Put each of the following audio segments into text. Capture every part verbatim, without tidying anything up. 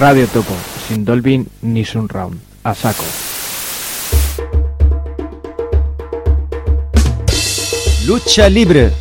Radio Topo, sin Dolby ni Surround. A saco. Lucha libre.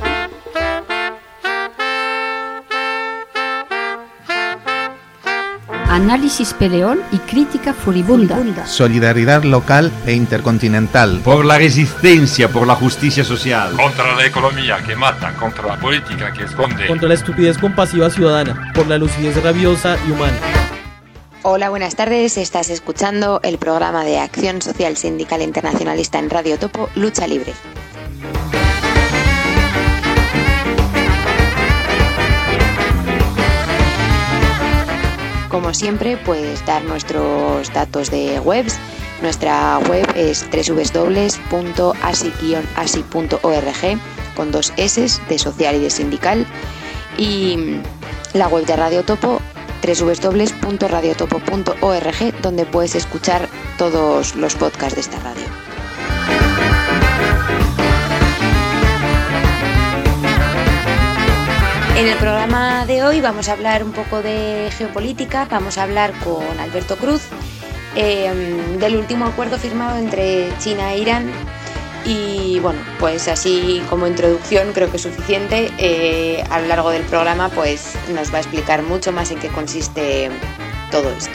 Análisis peleón y crítica furibunda. Solidaridad local e intercontinental. Por la resistencia, por la justicia social. Contra la economía que mata, contra la política que esconde. Contra la estupidez compasiva ciudadana, por la lucidez rabiosa y humana. Hola, buenas tardes. Estás escuchando el programa de Acción Social Sindical Internacionalista en Radio Topo, Lucha Libre. Como siempre, pues dar nuestros datos de webs. Nuestra web es doble u doble u doble u punto asi guion asi punto org con dos S de social y de sindical. Y la web de Radio Topo, doble u doble u doble u punto radio topo punto org, donde puedes escuchar todos los podcasts de esta radio. En el programa de hoy vamos a hablar un poco de geopolítica, vamos a hablar con Alberto Cruz eh, del último acuerdo firmado entre China e Irán y bueno, pues así como introducción creo que es suficiente. Eh, a lo largo del programa pues nos va a explicar mucho más en qué consiste todo esto.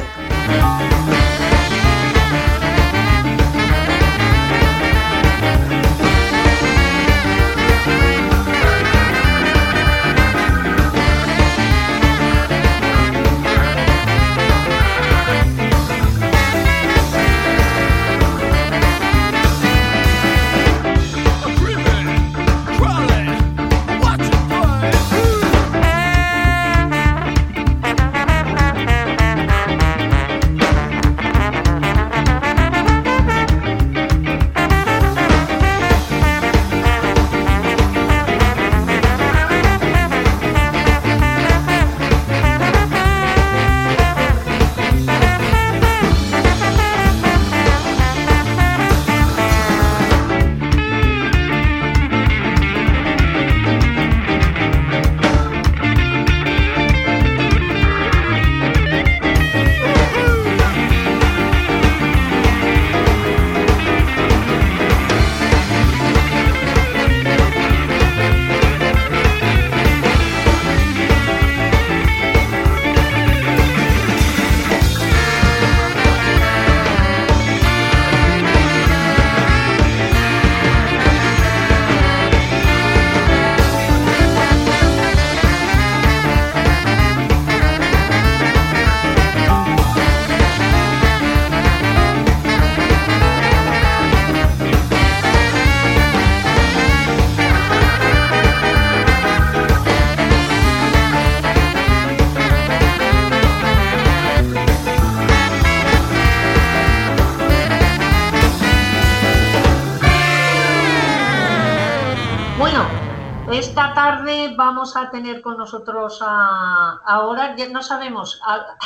Esta tarde vamos a tener con nosotros a, ahora, ya no sabemos, a,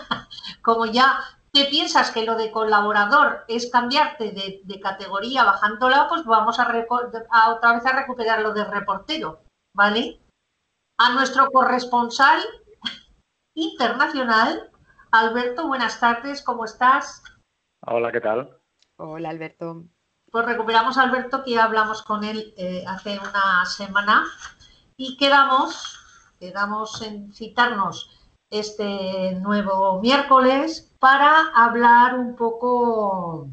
como ya te piensas que lo de colaborador es cambiarte de, de categoría bajándola, pues vamos a, a otra vez a recuperar lo de reportero, ¿vale? A nuestro corresponsal internacional, Alberto, buenas tardes, ¿cómo estás? Hola, ¿qué tal? Hola, Alberto. Pues recuperamos a Alberto, que ya hablamos con él eh, hace una semana y quedamos, quedamos en citarnos este nuevo miércoles para hablar un poco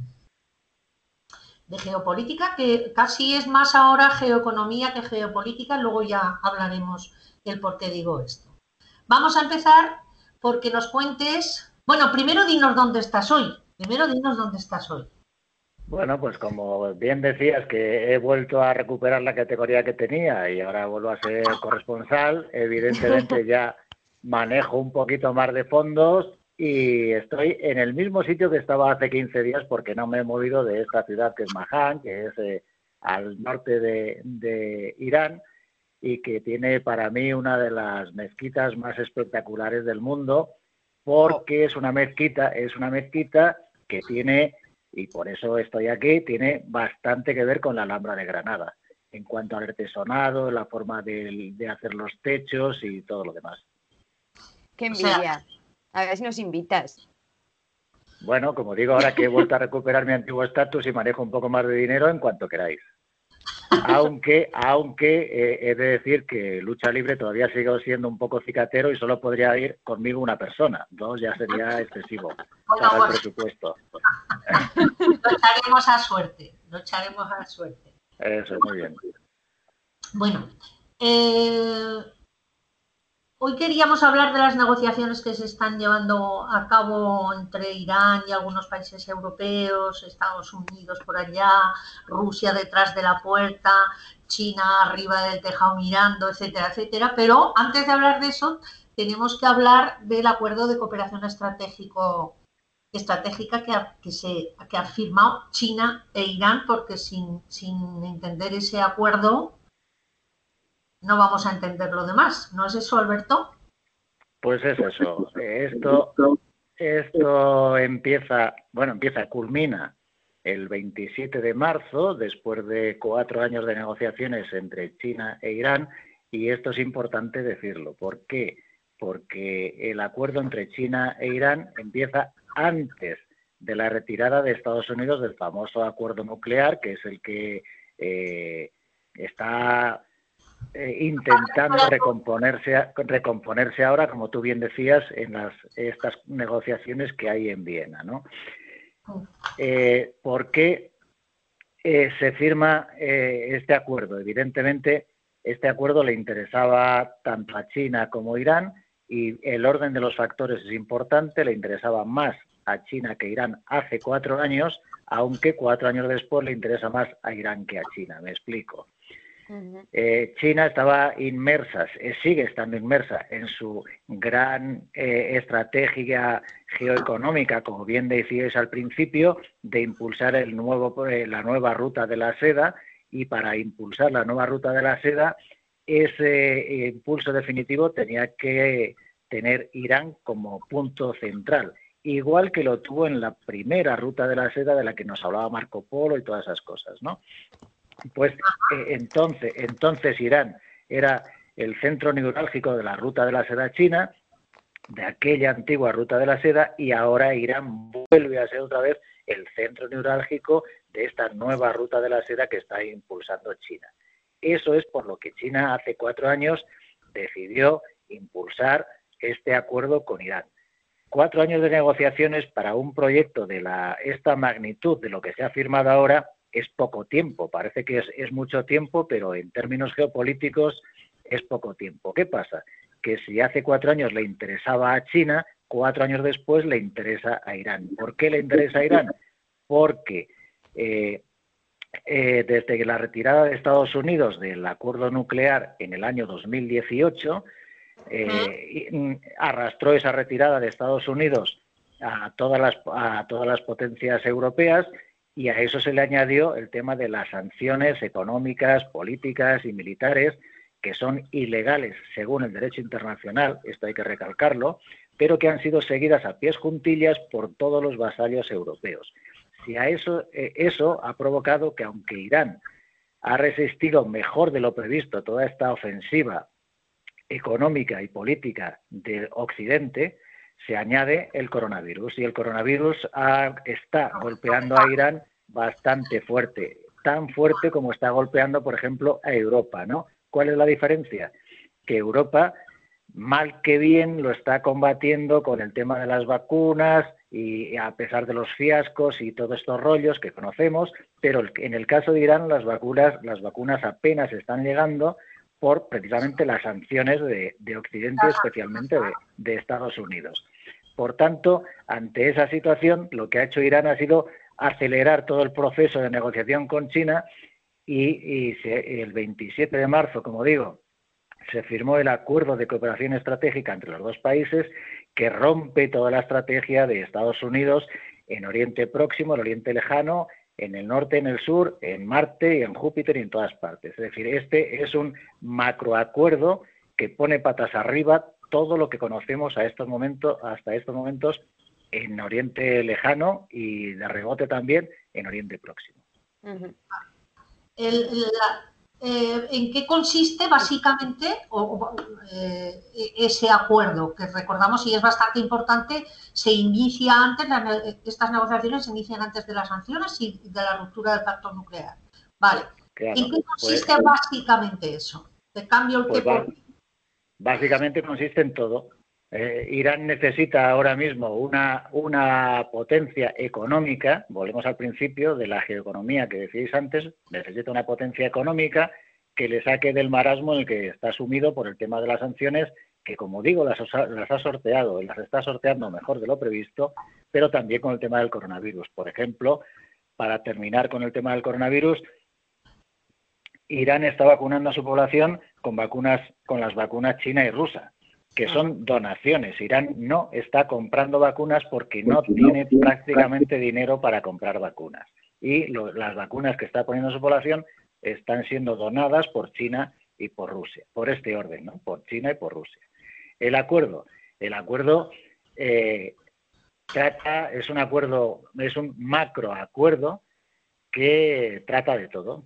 de geopolítica, que casi es más ahora geoeconomía que geopolítica, luego ya hablaremos del por qué digo esto. Vamos a empezar porque nos cuentes, bueno, primero dinos dónde estás hoy, primero dinos dónde estás hoy. Bueno, pues como bien decías que he vuelto a recuperar la categoría que tenía y ahora vuelvo a ser corresponsal, evidentemente ya manejo un poquito más de fondos y estoy en el mismo sitio que estaba hace quince días porque no me he movido de esta ciudad que es Mahan, que es eh, al norte de, de Irán y que tiene para mí una de las mezquitas más espectaculares del mundo porque es una mezquita, es una mezquita que tiene... y por eso estoy aquí, tiene bastante que ver con la Alhambra de Granada, en cuanto al artesonado, la forma de, de hacer los techos y todo lo demás. ¡Qué envidia! A ver si nos invitas. Bueno, como digo, ahora que he vuelto a recuperar mi antiguo estatus y manejo un poco más de dinero, en cuanto queráis. Aunque, aunque eh, he de decir que Lucha Libre todavía sigue siendo un poco cicatero y solo podría ir conmigo una persona. Dos ya sería excesivo bueno, para pues, el presupuesto. Lo echaremos a suerte, lo echaremos a suerte. Eso, muy bien. Bueno, eh, hoy queríamos hablar de las negociaciones que se están llevando a cabo entre Irán y algunos países europeos, Estados Unidos por allá, Rusia detrás de la puerta, China arriba del tejado mirando, etcétera, etcétera. Pero antes de hablar de eso, tenemos que hablar del acuerdo de cooperación estratégico, estratégica que ha, que se, que ha firmado China e Irán, porque sin, sin entender ese acuerdo no vamos a entender lo demás. ¿No es eso, Alberto? Pues es eso. Esto, esto empieza, bueno, empieza, culmina el veintisiete de marzo, después de cuatro años de negociaciones entre China e Irán, y esto es importante decirlo. ¿Por qué? Porque el acuerdo entre China e Irán empieza antes de la retirada de Estados Unidos del famoso acuerdo nuclear, que es el que eh, está eh, intentando recomponerse, recomponerse ahora, como tú bien decías, en las estas negociaciones que hay en Viena, ¿no? Eh, ¿Por qué eh, se firma eh, este acuerdo? Evidentemente, este acuerdo le interesaba tanto a China como a Irán, y el orden de los factores es importante. Le interesaba más a China que a Irán hace cuatro años, aunque cuatro años después le interesa más a Irán que a China. Me explico. Uh-huh. Eh, China estaba inmersa, eh, sigue estando inmersa en su gran eh, estrategia geoeconómica, como bien decíais al principio, de impulsar el nuevo, eh, la nueva ruta de la seda, y para impulsar la nueva ruta de la seda, ese impulso definitivo tenía que tener Irán como punto central, igual que lo tuvo en la primera ruta de la seda de la que nos hablaba Marco Polo y todas esas cosas, ¿no? Pues eh, entonces, entonces Irán era el centro neurálgico de la ruta de la seda china, de aquella antigua ruta de la seda, y ahora Irán vuelve a ser otra vez el centro neurálgico de esta nueva ruta de la seda que está impulsando China. Eso es por lo que China hace cuatro años decidió impulsar este acuerdo con Irán. Cuatro años de negociaciones para un proyecto de la, esta magnitud de lo que se ha firmado ahora es poco tiempo. Parece que es, es mucho tiempo, pero en términos geopolíticos es poco tiempo. ¿Qué pasa? Que si hace cuatro años le interesaba a China, cuatro años después le interesa a Irán. ¿Por qué le interesa a Irán? Porque eh, eh, desde la retirada de Estados Unidos del acuerdo nuclear en el año dos mil dieciocho, eh, arrastró esa retirada de Estados Unidos a todas las, a todas las potencias europeas, y a eso se le añadió el tema de las sanciones económicas, políticas y militares, que son ilegales según el derecho internacional, esto hay que recalcarlo, pero que han sido seguidas a pies juntillas por todos los vasallos europeos. Si a eso, eh, eso ha provocado que, aunque Irán ha resistido mejor de lo previsto toda esta ofensiva económica y política de Occidente, se añade el coronavirus, y el coronavirus ha, está golpeando a Irán bastante fuerte, tan fuerte como está golpeando, por ejemplo, a Europa, ¿no? ¿Cuál es la diferencia? Que Europa, mal que bien, lo está combatiendo con el tema de las vacunas, y a pesar de los fiascos y todos estos rollos que conocemos, pero en el caso de Irán las vacunas, las vacunas apenas están llegando por precisamente las sanciones de, de Occidente, especialmente de, de Estados Unidos. Por tanto, ante esa situación, lo que ha hecho Irán ha sido acelerar todo el proceso de negociación con China, y, y se, el veintisiete de marzo, como digo, se firmó el acuerdo de cooperación estratégica entre los dos países, que rompe toda la estrategia de Estados Unidos en Oriente Próximo, en Oriente Lejano, en el norte, en el sur, en Marte, en Júpiter y en todas partes. Es decir, este es un macroacuerdo que pone patas arriba todo lo que conocemos a estos momentos, hasta estos momentos en Oriente Lejano, y de rebote también en Oriente Próximo. Uh-huh. El, la, eh, en qué consiste básicamente o, o, eh, ese acuerdo, que recordamos y es bastante importante, se inicia antes, la, estas negociaciones se inician antes de las sanciones y de la ruptura del pacto nuclear. Vale. Claro, ¿En qué consiste pues, básicamente eso? Te cambio el pues que va, por... Básicamente consiste en todo. Eh, Irán necesita ahora mismo una, una potencia económica, volvemos al principio de la geoeconomía que decíais antes, necesita una potencia económica que le saque del marasmo en el que está sumido por el tema de las sanciones, que como digo, las, las ha sorteado y las está sorteando mejor de lo previsto, pero también con el tema del coronavirus. Por ejemplo, para terminar con el tema del coronavirus, Irán está vacunando a su población con vacunas, con las vacunas china y rusa, que son donaciones. Irán no está comprando vacunas porque no tiene prácticamente dinero para comprar vacunas. Y lo, las vacunas que está poniendo su población están siendo donadas por China y por Rusia, por este orden, ¿no? Por China y por Rusia. El acuerdo, el acuerdo eh, trata, es un acuerdo, es un macroacuerdo que trata de todo,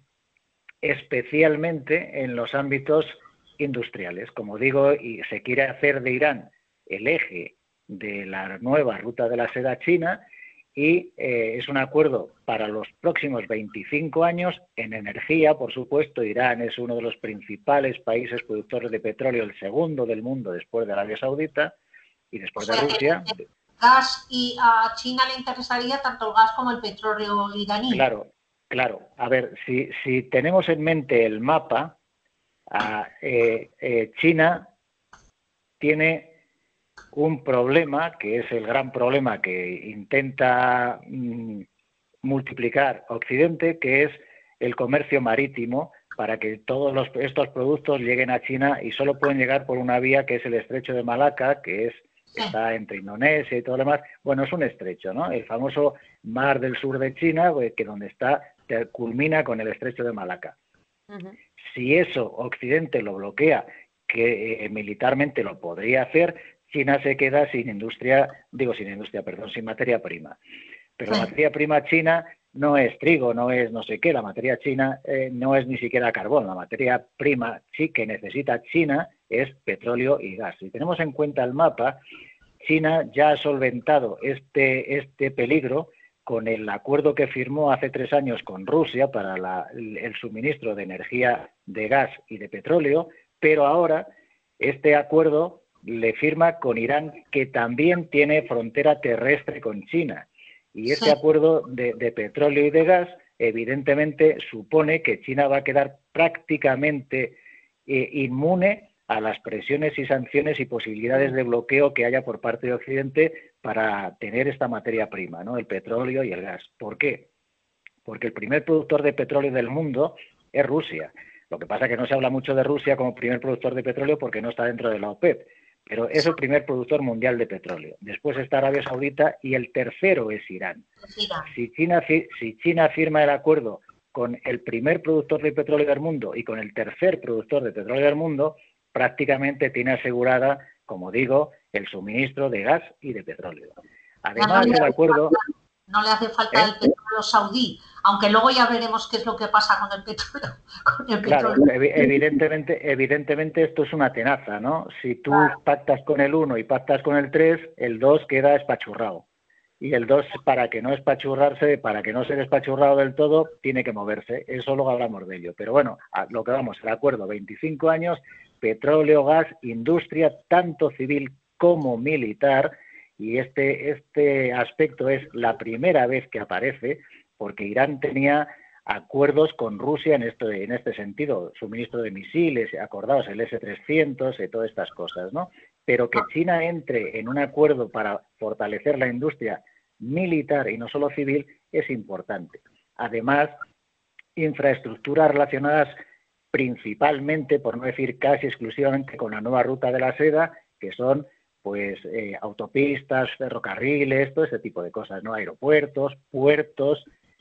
especialmente en los ámbitos industriales. Como digo, y se quiere hacer de Irán el eje de la nueva ruta de la seda china y eh, es un acuerdo para los próximos veinticinco años en energía. Por supuesto, Irán es uno de los principales países productores de petróleo, el segundo del mundo después de Arabia Saudita y después o sea, de Rusia. El, el gas, y a China le interesaría tanto el gas como el petróleo iraní. Claro, claro. A ver, si, si tenemos en mente el mapa, a, eh, eh, China tiene un problema, que es el gran problema que intenta mmm, multiplicar Occidente, que es el comercio marítimo, para que todos los, estos productos lleguen a China y solo pueden llegar por una vía que es el estrecho de Malaca, que es está entre Indonesia y todo lo demás. Bueno, es un estrecho, ¿no? El famoso mar del sur de China, que donde está, culmina con el estrecho de Malaca. Uh-huh. Si eso Occidente lo bloquea, que eh, militarmente lo podría hacer, China se queda sin industria, digo sin industria, perdón, sin materia prima. Pero la materia prima china no es trigo, no es no sé qué, la materia china eh, no es ni siquiera carbón, la materia prima sí que necesita China es petróleo y gas. Si tenemos en cuenta el mapa, China ya ha solventado este, este peligro con el acuerdo que firmó hace tres años con Rusia para la, el suministro de energía, de gas y de petróleo, pero ahora este acuerdo le firma con Irán, que también tiene frontera terrestre con China. Y este sí. acuerdo de, de petróleo y de gas, evidentemente, supone que China va a quedar prácticamente eh, inmune a las presiones y sanciones y posibilidades de bloqueo que haya por parte de Occidente para tener esta materia prima, ¿no? El petróleo y el gas. ¿Por qué? Porque el primer productor de petróleo del mundo es Rusia. Lo que pasa es que no se habla mucho de Rusia como primer productor de petróleo porque no está dentro de la OPEP, pero es el primer productor mundial de petróleo. Después está Arabia Saudita y el tercero es Irán. Si China, si China firma el acuerdo con el primer productor de petróleo del mundo y con el tercer productor de petróleo del mundo, prácticamente tiene asegurada, como digo, el suministro de gas y de petróleo. Además, el acuerdo... No le hace falta ¿Eh? el petróleo saudí, aunque luego ya veremos qué es lo que pasa con el petróleo. Con el claro, petróleo. Ev evidentemente, evidentemente esto es una tenaza, ¿no? Si tú claro. pactas con el uno y pactas con el tres, el dos queda espachurrado. Y el dos, para que no espachurrarse, para que no sea despachurrado del todo, tiene que moverse. Eso luego hablamos de ello. Pero bueno, a lo que vamos, el acuerdo, veinticinco años, petróleo, gas, industria, tanto civil como militar. Y este, este aspecto es la primera vez que aparece, porque Irán tenía acuerdos con Rusia en, esto, en este sentido, suministro de misiles, acordados, el ese trescientos y todas estas cosas, ¿no? Pero que China entre en un acuerdo para fortalecer la industria militar y no solo civil es importante. Además, infraestructuras relacionadas principalmente, por no decir casi exclusivamente, con la nueva ruta de la seda, que son pues eh, autopistas, ferrocarriles, todo ese tipo de cosas, ¿no? Aeropuertos, puertos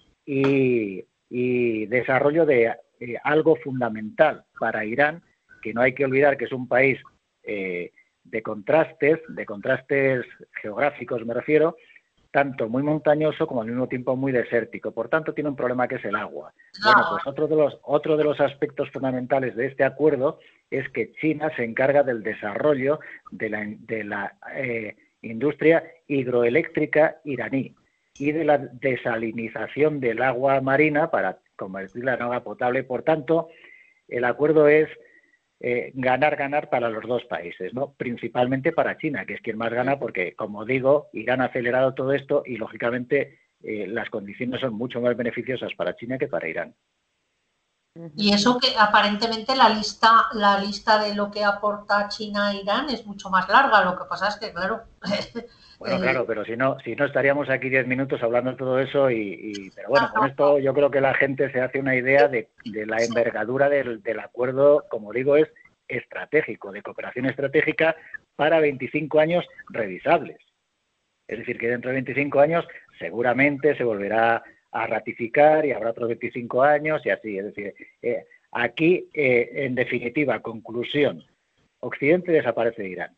y, y desarrollo de eh, algo fundamental para Irán, que no hay que olvidar que es un país eh, de contrastes, de contrastes geográficos me refiero, tanto muy montañoso como al mismo tiempo muy desértico. Por tanto, tiene un problema que es el agua. Bueno, pues otro de los, otro de los aspectos fundamentales de este acuerdo es que China se encarga del desarrollo de la, de la eh, industria hidroeléctrica iraní y de la desalinización del agua marina para convertirla en agua potable. Por tanto, el acuerdo es Eh, ganar, ganar para los dos países, ¿no? Principalmente para China, que es quien más gana, porque, como digo, Irán ha acelerado todo esto y, lógicamente, eh, las condiciones son mucho más beneficiosas para China que para Irán. Y eso que aparentemente la lista, la lista de lo que aporta China a Irán es mucho más larga. Lo que pasa es que, claro. Bueno, claro, pero si no, si no estaríamos aquí diez minutos hablando de todo eso y, y pero bueno, con esto yo creo que la gente se hace una idea de, de la envergadura del, del acuerdo, como digo, es estratégico, de cooperación estratégica para veinticinco años revisables. Es decir, que dentro de veinticinco años seguramente se volverá a ratificar y habrá otros veinticinco años y así. Es decir, eh, aquí, eh, en definitiva, conclusión, Occidente desaparece de Irán.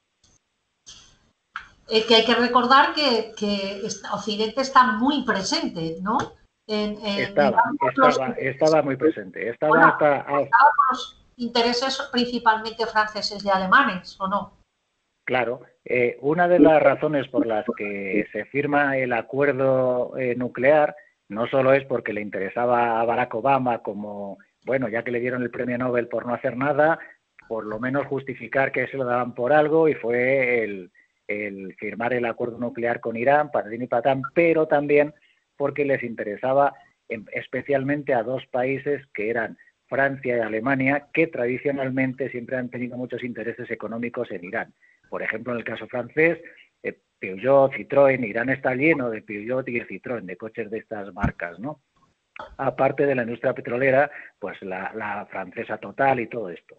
Eh, que hay que recordar que, que Occidente está muy presente, ¿no? En, en, estaba, estaba, los... estaba muy presente. Estaba bueno, hasta... Estaba con los intereses principalmente franceses y alemanes, ¿o no? Claro. Eh, una de las razones por las que se firma el acuerdo eh, nuclear no solo es porque le interesaba a Barack Obama como, bueno, ya que le dieron el premio Nobel por no hacer nada, por lo menos justificar que se lo daban por algo, y fue el... el firmar el acuerdo nuclear con Irán, para y patán, pero también porque les interesaba especialmente a dos países que eran Francia y Alemania, que tradicionalmente siempre han tenido muchos intereses económicos en Irán. Por ejemplo, en el caso francés, eh, Peugeot, Citroën, Irán está lleno de Peugeot y Citroën, de coches de estas marcas, ¿no? Aparte de la industria petrolera, pues la, la francesa Total y todo esto.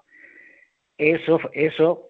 Eso, eso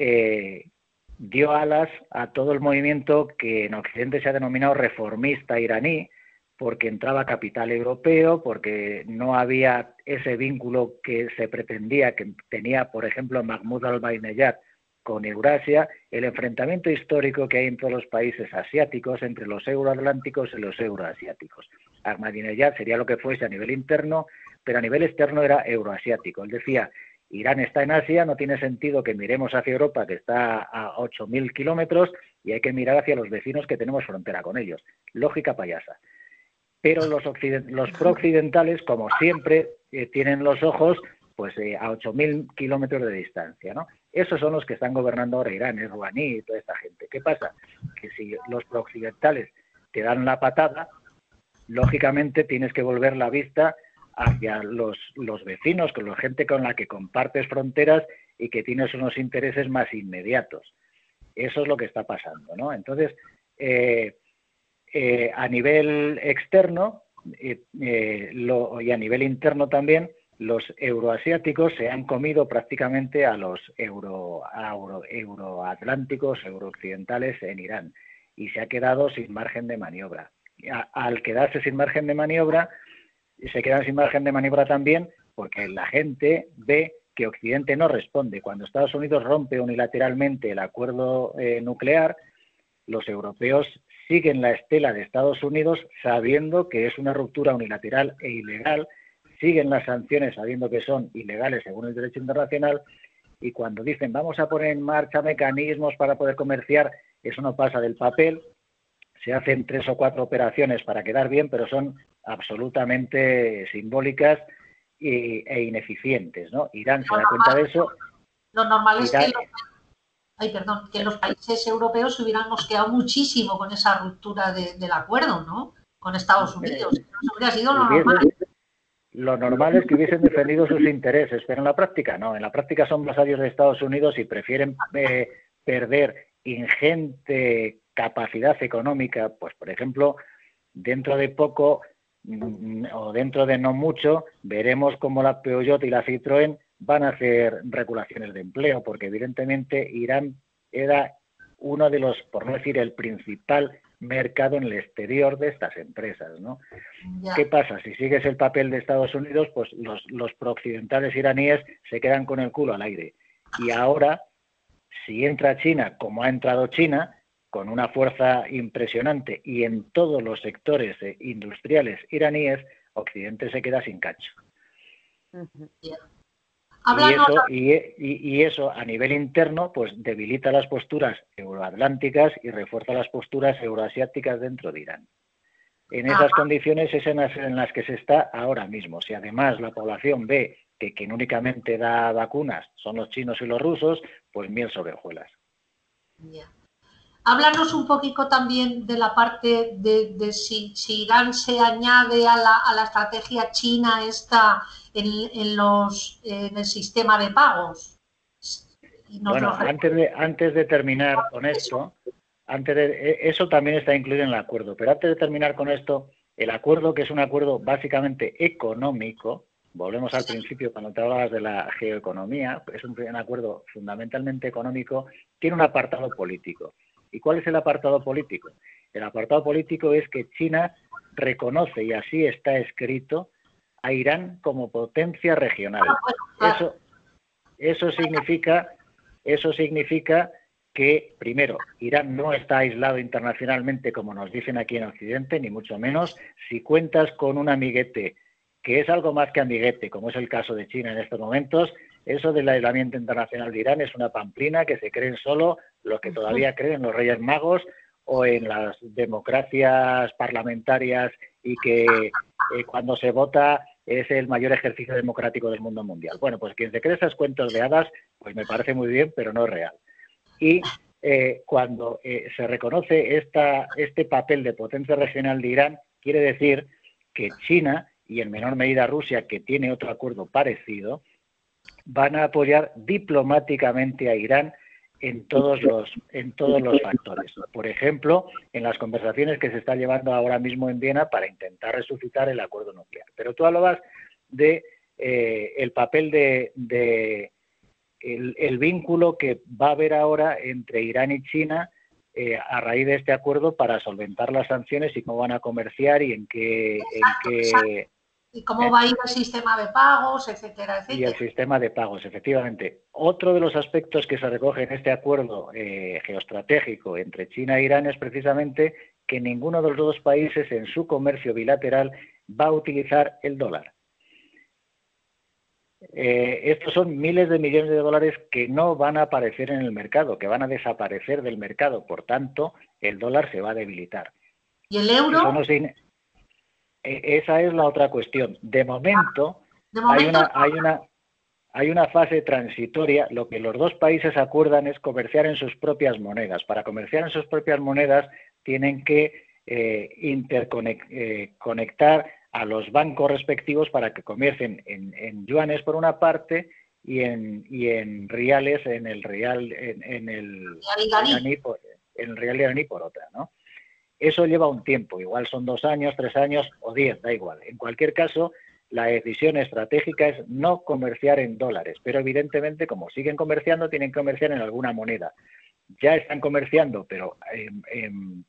eh, dio alas a todo el movimiento que en Occidente se ha denominado reformista iraní, porque entraba capital europeo, porque no había ese vínculo que se pretendía que tenía, por ejemplo, Mahmoud Ahmadinejad con Eurasia, el enfrentamiento histórico que hay entre los países asiáticos, entre los euroatlánticos y los euroasiáticos. Ahmadinejad sería lo que fuese a nivel interno, pero a nivel externo era euroasiático. Él decía: Irán está en Asia, no tiene sentido que miremos hacia Europa, que está a ocho mil kilómetros, y hay que mirar hacia los vecinos que tenemos frontera con ellos. Lógica payasa. Pero los, los prooccidentales, como siempre, eh, tienen los ojos pues eh, a ocho mil kilómetros de distancia, ¿no? Esos son los que están gobernando ahora Irán, es Rouhani y toda esta gente. ¿Qué pasa? Que si los prooccidentales te dan la patada, lógicamente tienes que volver la vista hacia los, los vecinos, con la gente con la que compartes fronteras y que tienes unos intereses más inmediatos. Eso es lo que está pasando, ¿no? Entonces, eh, eh, a nivel externo eh, eh, lo, y a nivel interno también, los euroasiáticos se han comido prácticamente a los euro, a euro, euroatlánticos, eurooccidentales en Irán, y se ha quedado sin margen de maniobra. A, al quedarse sin margen de maniobra, se quedan sin margen de maniobra también porque la gente ve que Occidente no responde. Cuando Estados Unidos rompe unilateralmente el acuerdo eh, nuclear, los europeos siguen la estela de Estados Unidos sabiendo que es una ruptura unilateral e ilegal, siguen las sanciones sabiendo que son ilegales según el derecho internacional, y cuando dicen vamos a poner en marcha mecanismos para poder comerciar, eso no pasa del papel. Se hacen tres o cuatro operaciones para quedar bien, pero son absolutamente simbólicas y, e ineficientes, ¿no? Irán se da cuenta de eso. Lo normal es Irán, que, los, ay, perdón, que los países europeos se hubieran mosqueado muchísimo con esa ruptura de, del acuerdo, ¿no? Con Estados Unidos. Eso hubiera sido lo normal. Lo normal es que hubiesen defendido sus intereses, pero en la práctica no. En la práctica son vasallos de Estados Unidos y prefieren eh, perder ingente capacidad económica. Pues, por ejemplo, dentro de poco o dentro de no mucho veremos cómo la Peugeot y la Citroën van a hacer regulaciones de empleo, porque evidentemente Irán era uno de los, por no decir el principal mercado en el exterior de estas empresas, ¿no? Ya. ¿Qué pasa? Si sigues el papel de Estados Unidos, pues los, los prooccidentales iraníes se quedan con el culo al aire. Y ahora, si entra China, como ha entrado China, con una fuerza impresionante y en todos los sectores eh, industriales iraníes, Occidente se queda sin cacho. Uh-huh. Y eso, y, y, y eso a nivel interno pues debilita las posturas euroatlánticas y refuerza las posturas euroasiáticas dentro de Irán. En esas Ajá. condiciones es en las, en las que se está ahora mismo. Si además la población ve que quien únicamente da vacunas son los chinos y los rusos, pues miel sobre hojuelas. Yeah. Háblanos un poquito también de la parte de, de si, si Irán se añade a la, a la estrategia china esta en, en, los, en el sistema de pagos. Bueno, antes de, antes de terminar con esto, antes de, eso también está incluido en el acuerdo, pero antes de terminar con esto, el acuerdo, que es un acuerdo básicamente económico, volvemos al principio cuando te hablabas de la geoeconomía, es un, un acuerdo fundamentalmente económico, tiene un apartado político. ¿Y cuál es el apartado político? El apartado político es que China reconoce, y así está escrito, a Irán como potencia regional. Eso, eso significa, eso significa que, primero, Irán no está aislado internacionalmente, como nos dicen aquí en Occidente, ni mucho menos. Si cuentas con un amiguete, que es algo más que amiguete, como es el caso de China en estos momentos, eso del aislamiento internacional de Irán es una pamplina que se creen solo los que todavía creen en los Reyes Magos o en las democracias parlamentarias y que eh, cuando se vota es el mayor ejercicio democrático del mundo mundial. Bueno, pues quien se cree esos cuentos de hadas, pues me parece muy bien, pero no es real. Y eh, cuando eh, se reconoce esta, este papel de potencia regional de Irán, quiere decir que China y en menor medida Rusia, que tiene otro acuerdo parecido, van a apoyar diplomáticamente a Irán en todos los en todos los factores. Por ejemplo, en las conversaciones que se están llevando ahora mismo en Viena para intentar resucitar el acuerdo nuclear. Pero tú hablabas de eh, el papel de, de el, el vínculo que va a haber ahora entre Irán y China eh, a raíz de este acuerdo para solventar las sanciones y cómo van a comerciar y en qué en qué y cómo va a ir el sistema de pagos, etcétera, etcétera. Y el sistema de pagos, efectivamente. Otro de los aspectos que se recoge en este acuerdo eh, geoestratégico entre China e Irán es precisamente que ninguno de los dos países en su comercio bilateral va a utilizar el dólar. Eh, estos son miles de millones de dólares que no van a aparecer en el mercado, que van a desaparecer del mercado. Por tanto, el dólar se va a debilitar. ¿Y el euro? Eso no se... Esa es la otra cuestión. De momento, de momento hay, una, hay, una, hay una fase transitoria. Lo que los dos países acuerdan es comerciar en sus propias monedas. Para comerciar en sus propias monedas tienen que eh, interconectar eh, a los bancos respectivos para que comercien en, en yuanes por una parte y en, y en reales en el real en, en el iraní por, en el real iraní por otra, ¿no? Eso lleva un tiempo, igual son dos años, tres años o diez, da igual. En cualquier caso, la decisión estratégica es no comerciar en dólares, pero evidentemente, como siguen comerciando, tienen que comerciar en alguna moneda. Ya están comerciando, pero en, en,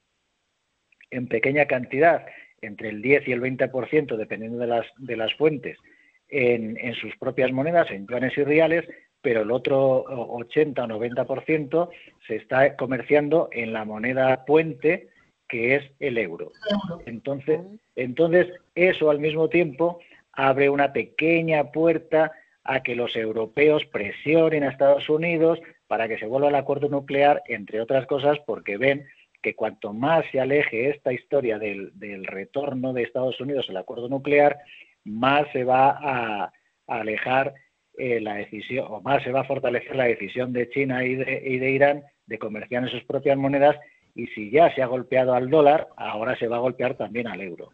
en pequeña cantidad, entre el diez y el veinte por ciento, dependiendo de las, de las fuentes, en, en sus propias monedas, en yuanes y reales, pero el otro ochenta o noventa por ciento se está comerciando en la moneda puente, que es el euro. Entonces, entonces, eso al mismo tiempo abre una pequeña puerta a que los europeos presionen a Estados Unidos para que se vuelva al acuerdo nuclear, entre otras cosas, porque ven que cuanto más se aleje esta historia del, del retorno de Estados Unidos al acuerdo nuclear, más se va a, a alejar eh, la decisión, o más se va a fortalecer la decisión de China y de, y de Irán de comerciar en sus propias monedas. Y si ya se ha golpeado al dólar, ahora se va a golpear también al euro.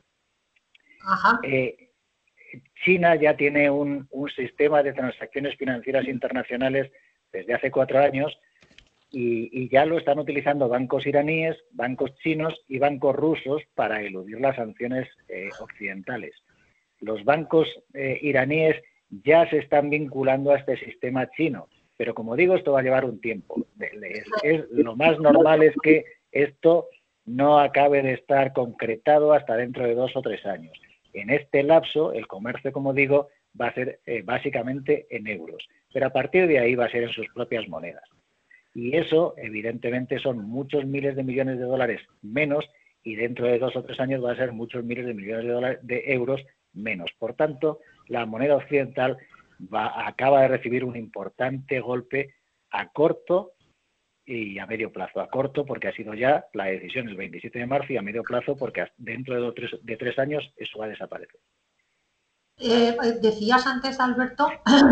Ajá. Eh, China ya tiene un, un sistema de transacciones financieras internacionales desde hace cuatro años y, y ya lo están utilizando bancos iraníes, bancos chinos y bancos rusos para eludir las sanciones eh, occidentales. Los bancos eh, iraníes ya se están vinculando a este sistema chino, pero como digo, esto va a llevar un tiempo. Es, es, lo más normal es que esto no acabe de estar concretado hasta dentro de dos o tres años. En este lapso, el comercio, como digo, va a ser eh, básicamente en euros, pero a partir de ahí va a ser en sus propias monedas. Y eso, evidentemente, son muchos miles de millones de dólares menos y dentro de dos o tres años va a ser muchos miles de millones de, dólares, de euros menos. Por tanto, la moneda occidental va, acaba de recibir un importante golpe a corto y a medio plazo. A corto porque ha sido ya la decisión el veintisiete de marzo y a medio plazo porque dentro de, dos, tres, de tres años eso va a desaparecer. Eh, decías antes, Alberto,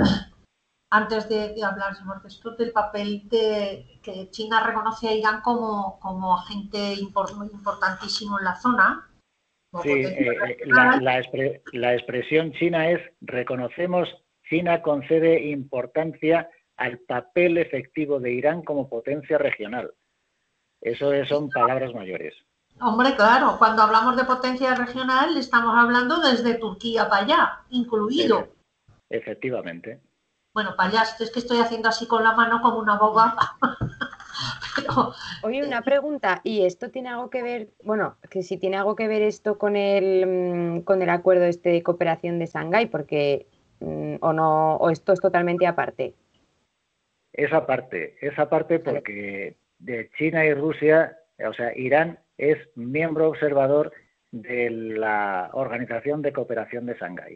antes de, de hablar sobre esto, del papel de que China reconoce a Irán como, como agente import, importantísimo en la zona. Sí, eh, la, la, expre, la expresión china es reconocemos, China concede importancia al papel efectivo de Irán como potencia regional. Eso es, son palabras mayores. Hombre, claro, cuando hablamos de potencia regional estamos hablando desde Turquía para allá, incluido. Efectivamente. Bueno, para allá, es que estoy haciendo así con la mano como una boba. Pero, Oye, una pregunta, ¿y esto tiene algo que ver, bueno, que si tiene algo que ver esto con el, con el acuerdo este de cooperación de Shanghái, porque, o no, o esto es totalmente aparte? Esa parte, esa parte porque de China y Rusia, o sea, Irán es miembro observador de la Organización de Cooperación de Shanghái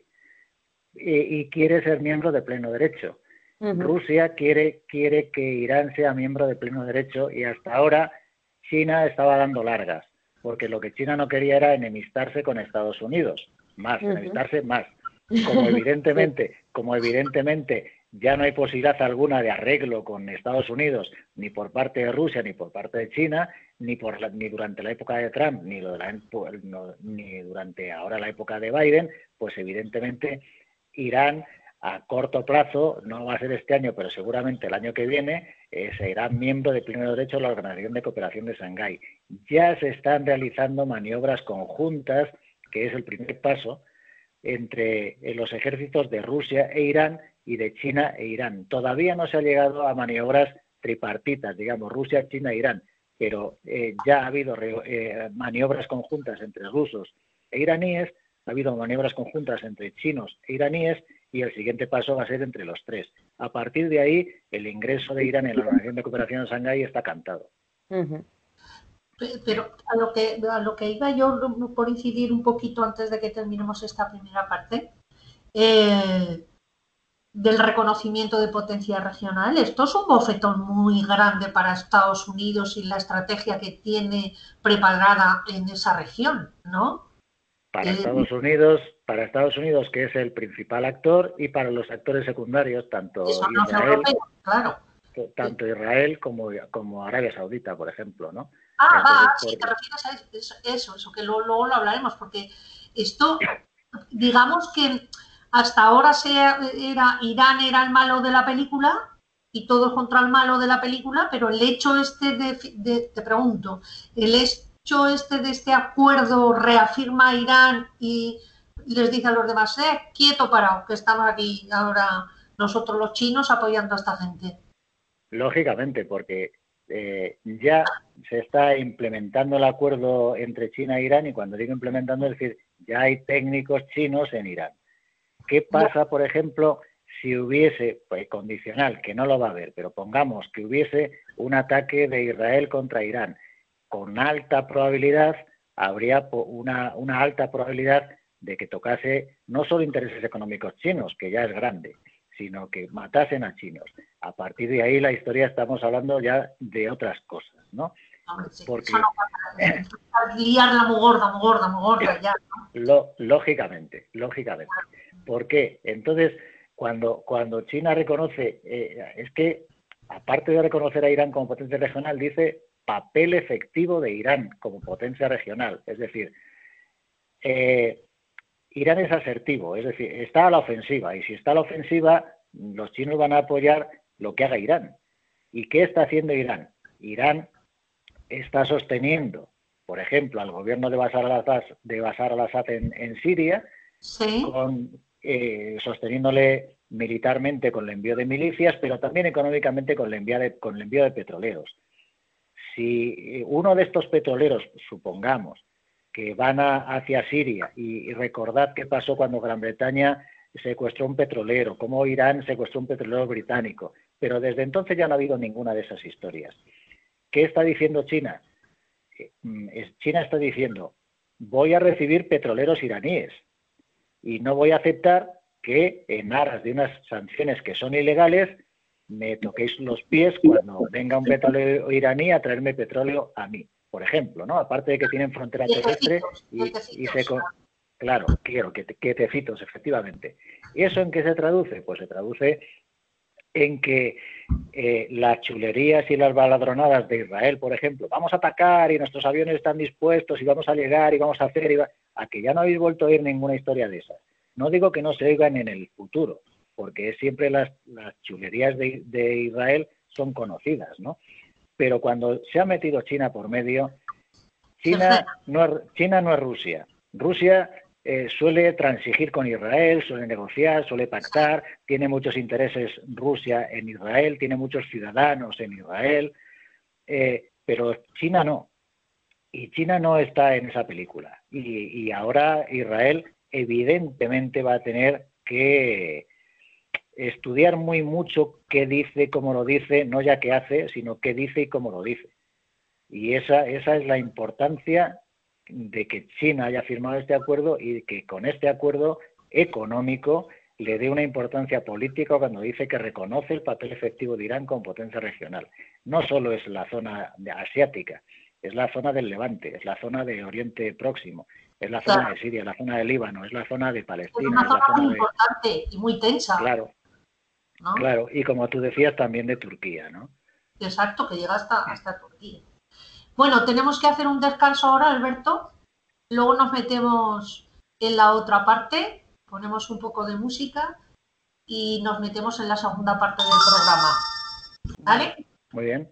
y, y quiere ser miembro de pleno derecho. Uh-huh. Rusia quiere, quiere que Irán sea miembro de pleno derecho y hasta ahora China estaba dando largas, porque lo que China no quería era enemistarse con Estados Unidos, más, uh-huh. enemistarse más. Como evidentemente, como evidentemente ya no hay posibilidad alguna de arreglo con Estados Unidos, ni por parte de Rusia, ni por parte de China, ni por la, ni durante la época de Trump, ni, lo de la, no, ni durante ahora la época de Biden, pues evidentemente Irán a corto plazo, no va a ser este año, pero seguramente el año que viene, eh, será miembro de pleno derecho de la Organización de Cooperación de Shanghái. Ya se están realizando maniobras conjuntas, que es el primer paso, entre eh, los ejércitos de Rusia e Irán y de China e Irán. Todavía no se ha llegado a maniobras tripartitas, digamos, Rusia, China e Irán, pero eh, ya ha habido eh, maniobras conjuntas entre rusos e iraníes, ha habido maniobras conjuntas entre chinos e iraníes, y el siguiente paso va a ser entre los tres. A partir de ahí, el ingreso de Irán en la Organización de Cooperación de Shanghái está cantado. Uh-huh. Pero a lo que a lo que iba yo, por incidir un poquito antes de que terminemos esta primera parte, eh, del reconocimiento de potencia regional, esto es un bofetón muy grande para Estados Unidos y la estrategia que tiene preparada en esa región, ¿no? Para Estados Unidos, para Estados Unidos, que es el principal actor, y para los actores secundarios, tanto Israel, europeo, claro. tanto Israel como, como Arabia Saudita, por ejemplo, ¿no? Ah, Entonces, va, porque... si te refieres a eso, eso, eso que luego, luego lo hablaremos, porque esto, digamos que hasta ahora se era Irán era el malo de la película y todos contra el malo de la película, pero el hecho este de, de te pregunto, el hecho este de este acuerdo reafirma a Irán y les dice a los demás, eh, quieto parado, que estamos aquí ahora nosotros los chinos apoyando a esta gente. Lógicamente, porque eh, ya se está implementando el acuerdo entre China e Irán, y cuando digo implementando es decir, ya hay técnicos chinos en Irán. ¿Qué pasa, por ejemplo, si hubiese, pues condicional, que no lo va a haber, pero pongamos que hubiese un ataque de Israel contra Irán? Con alta probabilidad, habría una, una alta probabilidad de que tocase no solo intereses económicos chinos, que ya es grande, sino que matasen a chinos. A partir de ahí la historia estamos hablando ya de otras cosas, ¿no? Hombre, sí, porque eso no va a liarla muy gorda, muy gorda, muy gorda ya, ¿no? Lo, lógicamente, lógicamente. ¿Por qué? Entonces, cuando, cuando China reconoce, eh, es que aparte de reconocer a Irán como potencia regional, dice papel efectivo de Irán como potencia regional. Es decir, eh, Irán es asertivo, es decir, está a la ofensiva, y si está a la ofensiva, los chinos van a apoyar lo que haga Irán. ¿Y qué está haciendo Irán? Irán está sosteniendo, por ejemplo, al gobierno de Bashar al-Assad, de Bashar al-Assad en, en Siria, ¿sí? con, eh, sosteniéndole militarmente con el envío de milicias, pero también económicamente con el envío de, con el envío de petroleros. Si uno de estos petroleros, supongamos, que van a, hacia Siria, y, y recordad qué pasó cuando Gran Bretaña secuestró un petrolero, cómo Irán secuestró un petrolero británico, Pero desde entonces ya no ha habido ninguna de esas historias. ¿Qué está diciendo China? China está diciendo, voy a recibir petroleros iraníes y no voy a aceptar que en aras de unas sanciones que son ilegales me toquéis los pies cuando venga un petrolero iraní a traerme petróleo a mí, por ejemplo, ¿no? Aparte de que tienen frontera terrestre y, y se... Claro, quiero, que, quietecitos, efectivamente. ¿Y eso en qué se traduce? Pues se traduce en que eh, las chulerías y las baladronadas de Israel, por ejemplo, vamos a atacar y nuestros aviones están dispuestos y vamos a llegar y vamos a hacer, y va... a que ya no habéis vuelto a oír ninguna historia de esas. No digo que no se oigan en el futuro, porque siempre las, las chulerías de, de Israel son conocidas, ¿no? Pero cuando se ha metido China por medio, China no es, China no es Rusia. Rusia eh, suele transigir con Israel, suele negociar, suele pactar, tiene muchos intereses Rusia en Israel, tiene muchos ciudadanos en Israel, eh, pero China no. Y China no está en esa película. Y, y ahora Israel evidentemente va a tener que estudiar muy mucho qué dice, cómo lo dice, no ya qué hace, sino qué dice y cómo lo dice. Y esa, esa es la importancia de que China haya firmado este acuerdo y que con este acuerdo económico le dé una importancia política cuando dice que reconoce el papel efectivo de Irán como potencia regional. No solo es la zona asiática, es la zona del Levante, es la zona de Oriente Próximo, es la zona claro. de Siria, es la zona de Líbano, es la zona de Palestina. Es una es zona la zona muy de... importante y muy tensa. Claro, ¿no? Claro, y como tú decías, también de Turquía, ¿no? Exacto, que llega hasta, hasta Turquía. Bueno, tenemos que hacer un descanso ahora, Alberto. Luego nos metemos en la otra parte, ponemos un poco de música y nos metemos en la segunda parte del programa. ¿Vale? Muy bien.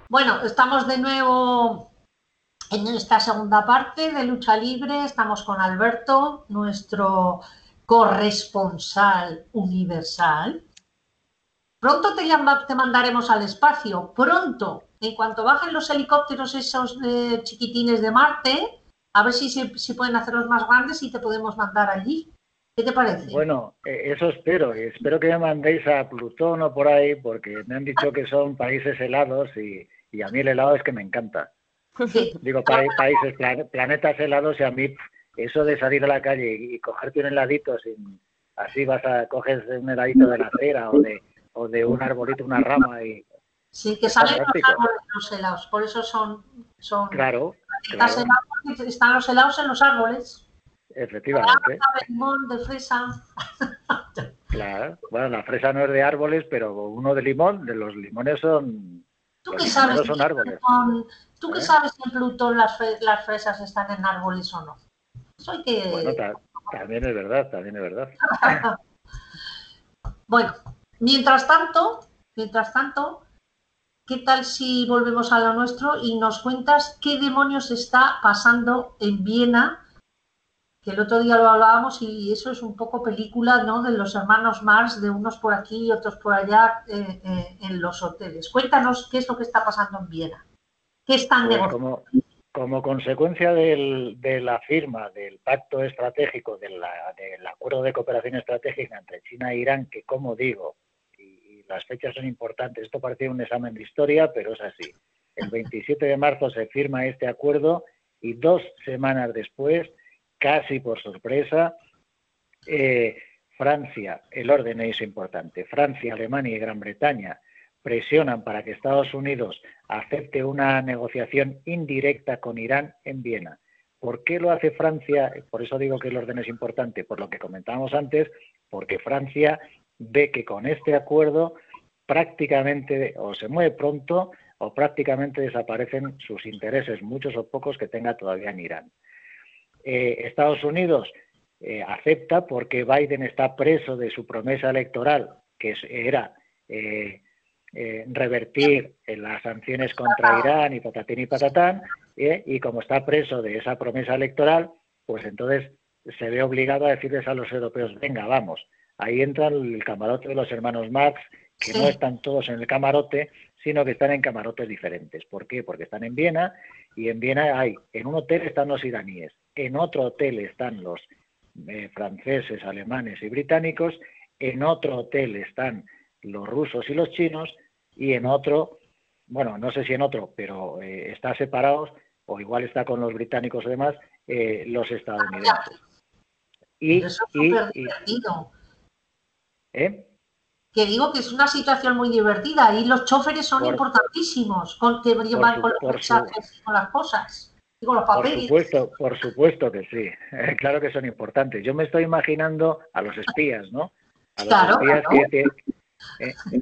Bueno, estamos de nuevo en esta segunda parte de Lucha Libre. Estamos con Alberto, nuestro corresponsal universal. Pronto te, llama, te mandaremos al espacio, pronto, en cuanto bajen los helicópteros esos de chiquitines de Marte, a ver si, se, si pueden hacerlos más grandes y te podemos mandar allí. ¿Qué te parece? Bueno, eh, eso espero. Espero que me mandéis a Plutón o por ahí, porque me han dicho que son países helados y, y a mí el helado es que me encanta. Sí. Digo, pa países, plan planetas helados, y a mí eso de salir a la calle y, y cogerte un heladito, sin, así vas a coges un heladito de la acera o de, o de un arbolito, una rama y... Sí, que salen los árboles de los helados, por eso son... son claro, claro. Helados, están los helados en los árboles. Efectivamente. De limón, de fresa. Claro, bueno, la fresa no es de árboles, pero uno de limón, de los limones son... ¿Tú qué sabes, son árboles. Plutón, ¿tú qué ¿Eh? sabes si en Plutón las, las fresas están en árboles o no? Eso hay que... Bueno, ta también es verdad, también es verdad. Bueno, mientras tanto, mientras tanto, ¿qué tal si volvemos a lo nuestro y nos cuentas qué demonios está pasando en Viena? Que el otro día lo hablábamos y eso es un poco película, ¿no? De los hermanos Marx, de unos por aquí y otros por allá eh, eh, en los hoteles. Cuéntanos qué es lo que está pasando en Viena. ¿Qué están pues negociando? Como, como consecuencia del, de la firma del pacto estratégico, de la, del acuerdo de cooperación estratégica entre China e Irán, que como digo, y, y las fechas son importantes, esto parecía un examen de historia, pero es así. El veintisiete de marzo se firma este acuerdo y dos semanas después, casi por sorpresa, eh, Francia, el orden es importante, Francia, Alemania y Gran Bretaña presionan para que Estados Unidos acepte una negociación indirecta con Irán en Viena. ¿Por qué lo hace Francia? Por eso digo que el orden es importante, por lo que comentábamos antes, porque Francia ve que con este acuerdo prácticamente o se mueve pronto o prácticamente desaparecen sus intereses, muchos o pocos que tenga todavía en Irán. Eh, Estados Unidos eh, acepta porque Biden está preso de su promesa electoral, que era eh, eh, revertir en las sanciones contra Irán y patatín y patatán, eh, y como está preso de esa promesa electoral, pues entonces se ve obligado a decirles a los europeos, venga, vamos. Ahí entra el camarote de los hermanos Marx, que sí. No están todos en el camarote, sino que están en camarotes diferentes. ¿Por qué? Porque están en Viena, y en Viena hay, en un hotel están los iraníes, en otro hotel están los eh, franceses, alemanes y británicos, en otro hotel están los rusos y los chinos, y en otro, bueno, no sé si en otro, pero eh, está separados, o igual está con los británicos o demás, eh, los estadounidenses. Y, eso es y, súper y, divertido. ¿Eh? Que digo que es una situación muy divertida y los choferes son por, importantísimos, con, que llevan su, con los mensajes y con las cosas, y con los papeles. Por supuesto, por supuesto que sí, claro que son importantes. Yo me estoy imaginando a los espías, ¿no? A los claro, espías claro. que eh, eh,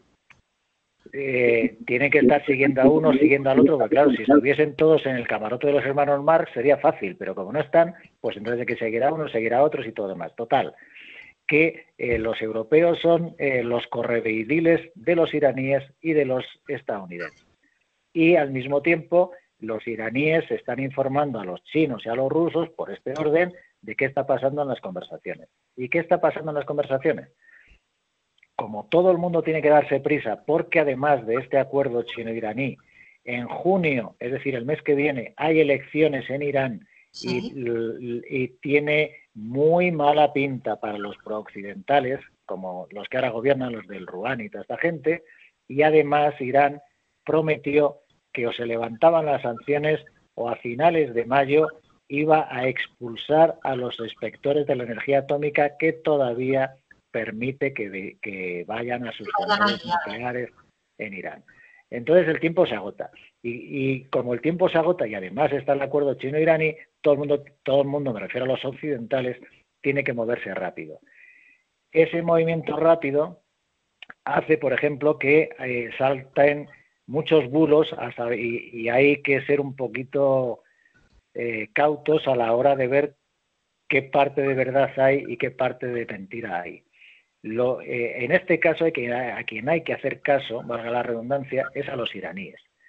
eh, tienen que estar siguiendo a uno, siguiendo al otro, porque claro, si estuviesen todos en el camarote de los hermanos Marx sería fácil, pero como no están, pues entonces hay que seguir a uno, seguir a otros y todo demás. Total, que eh, los europeos son eh, los correveidiles de los iraníes y de los estadounidenses. Y al mismo tiempo, los iraníes están informando a los chinos y a los rusos, por este orden, de qué está pasando en las conversaciones. ¿Y qué está pasando en las conversaciones? Como todo el mundo tiene que darse prisa, porque además de este acuerdo chino-iraní, en junio, es decir, el mes que viene, hay elecciones en Irán, sí. y, y tiene muy mala pinta para los prooccidentales, como los que ahora gobiernan, los del Rouhani y toda esta gente, y además Irán prometió que o se levantaban las sanciones o a finales de mayo iba a expulsar a los inspectores de la energía atómica que todavía permite que, de, que vayan a sus centrales nucleares en Irán. Entonces el tiempo se agota. Y, y como el tiempo se agota y además está el acuerdo chino-iraní, todo el mundo, todo el mundo, me refiero a los occidentales, tiene que moverse rápido. Ese movimiento rápido hace, por ejemplo, que eh, salten muchos bulos hasta, y, y hay que ser un poquito eh, cautos a la hora de ver qué parte de verdad hay y qué parte de mentira hay. Lo, eh, en este caso hay que, a quien hay que hacer caso, valga la redundancia, es a los iraníes.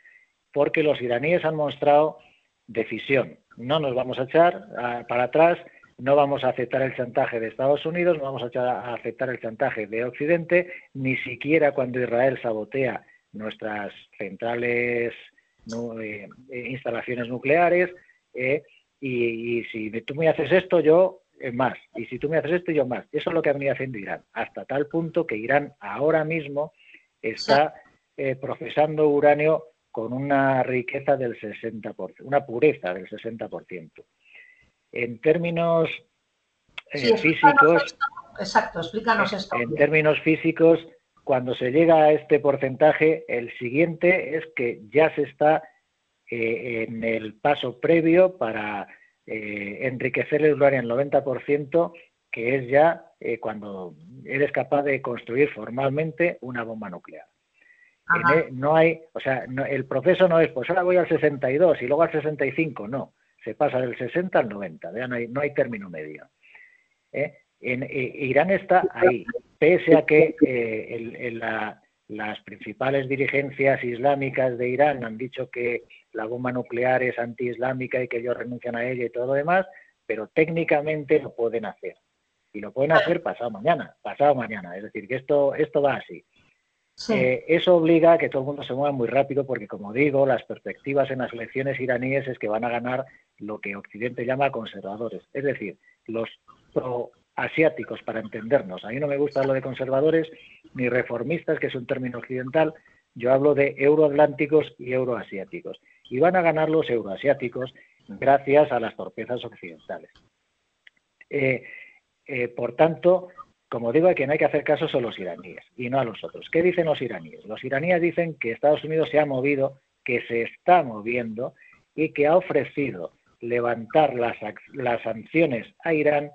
porque los iraníes han mostrado decisión. No nos vamos a echar a, para atrás, no vamos a aceptar el chantaje de Estados Unidos, no vamos a, echar a aceptar el chantaje de Occidente, ni siquiera cuando Israel sabotea nuestras centrales, no, eh, instalaciones nucleares, eh, y, y si tú me haces esto, yo eh, más, y si tú me haces esto, yo más. Eso es lo que ha venido haciendo Irán, hasta tal punto que Irán ahora mismo está eh, procesando uranio con una riqueza del sesenta por ciento, una pureza del sesenta por ciento. En términos eh, sí, físicos, esto. Exacto, explícanos esto. En términos físicos, cuando se llega a este porcentaje, el siguiente es que ya se está eh, en el paso previo para eh, enriquecer el uranio al noventa por ciento, que es ya eh, cuando eres capaz de construir formalmente una bomba nuclear. En el, no hay, o sea, no, el proceso no es, pues ahora voy al sesenta y dos y luego al sesenta y cinco, no. Se pasa del sesenta al noventa, ya no hay, no hay término medio. ¿Eh? En, eh, Irán está ahí, pese a que eh, el, el, la, las principales dirigencias islámicas de Irán han dicho que la bomba nuclear es antiislámica y que ellos renuncian a ella y todo lo demás, pero técnicamente lo pueden hacer. Y lo pueden hacer pasado mañana, pasado mañana. Es decir, que esto, esto va así. Sí. Eh, eso obliga a que todo el mundo se mueva muy rápido porque, como digo, las perspectivas en las elecciones iraníes es que van a ganar lo que Occidente llama conservadores. Es decir, los pro-asiáticos, para entendernos. A mí no me gusta lo de conservadores ni reformistas, que es un término occidental. Yo hablo de euroatlánticos y euroasiáticos. Y van a ganar los euroasiáticos gracias a las torpezas occidentales. Eh, eh, por tanto, como digo, a quien hay que hacer caso son los iraníes y no a los otros. ¿Qué dicen los iraníes? Los iraníes dicen que Estados Unidos se ha movido, que se está moviendo y que ha ofrecido levantar las, las sanciones a Irán